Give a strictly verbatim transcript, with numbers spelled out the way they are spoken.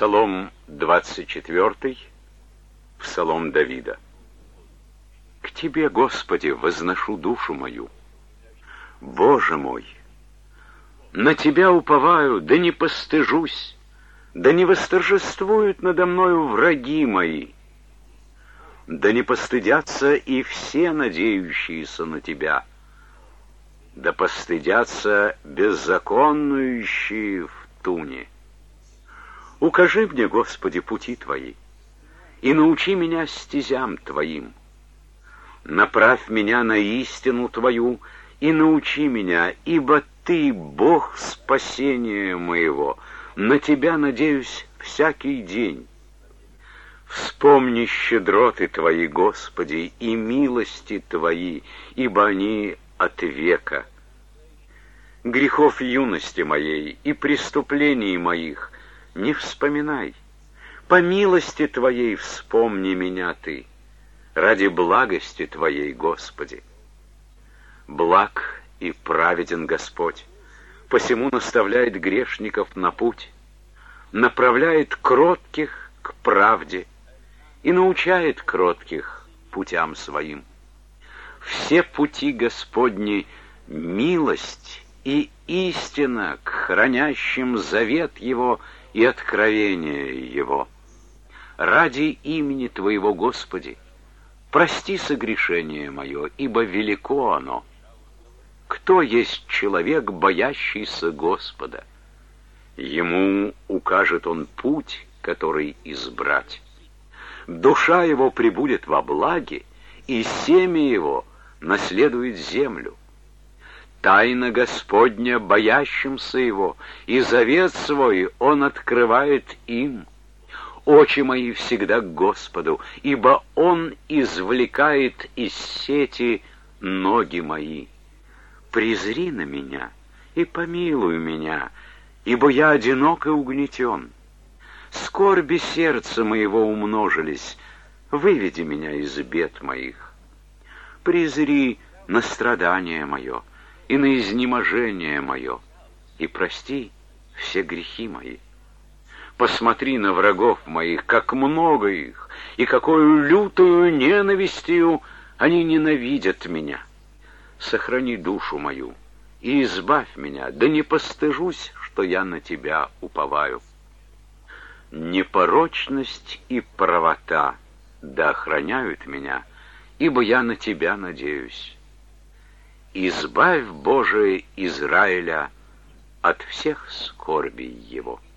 Псалом двадцать четвёртый, Псалом Давида. К Тебе, Господи, возношу душу мою. Боже мой, на Тебя уповаю, да не постыжусь, да не восторжествуют надо мною враги мои, да не постыдятся и все надеющиеся на Тебя, да постыдятся беззаконнующие в туне. Укажи мне, Господи, пути Твои, и научи меня стезям Твоим. Направь меня на истину Твою и научи меня, ибо Ты, Бог спасения моего, на Тебя надеюсь всякий день. Вспомни щедроты Твои, Господи, и милости Твои, ибо они от века. Грехов юности моей и преступлений моих не вспоминай. По милости Твоей вспомни меня Ты, ради благости Твоей, Господи. Благ и праведен Господь, посему наставляет грешников на путь, направляет кротких к правде и научает кротких путям своим. Все пути Господни — милость и истина к хранящим завет Его и откровение Его. Ради имени Твоего, Господи, прости согрешение мое, ибо велико оно. Кто есть человек, боящийся Господа? Ему укажет Он путь, который избрать. Душа его пребудет во благе, и семя его наследует землю. Тайна Господня боящимся Его, и завет свой Он открывает им. Очи мои всегда к Господу, ибо Он извлекает из сети ноги мои. Презри на меня и помилуй меня, ибо я одинок и угнетен. Скорби сердца моего умножились, выведи меня из бед моих. Презри на страдание мое и на изнеможение мое, и прости все грехи мои. Посмотри на врагов моих, как много их, и какую лютую ненавистью они ненавидят меня. Сохрани душу мою и избавь меня, да не постыжусь, что я на Тебя уповаю. Непорочность и правота да охраняют меня, ибо я на Тебя надеюсь. Избавь, Боже, Израиля от всех скорбей его.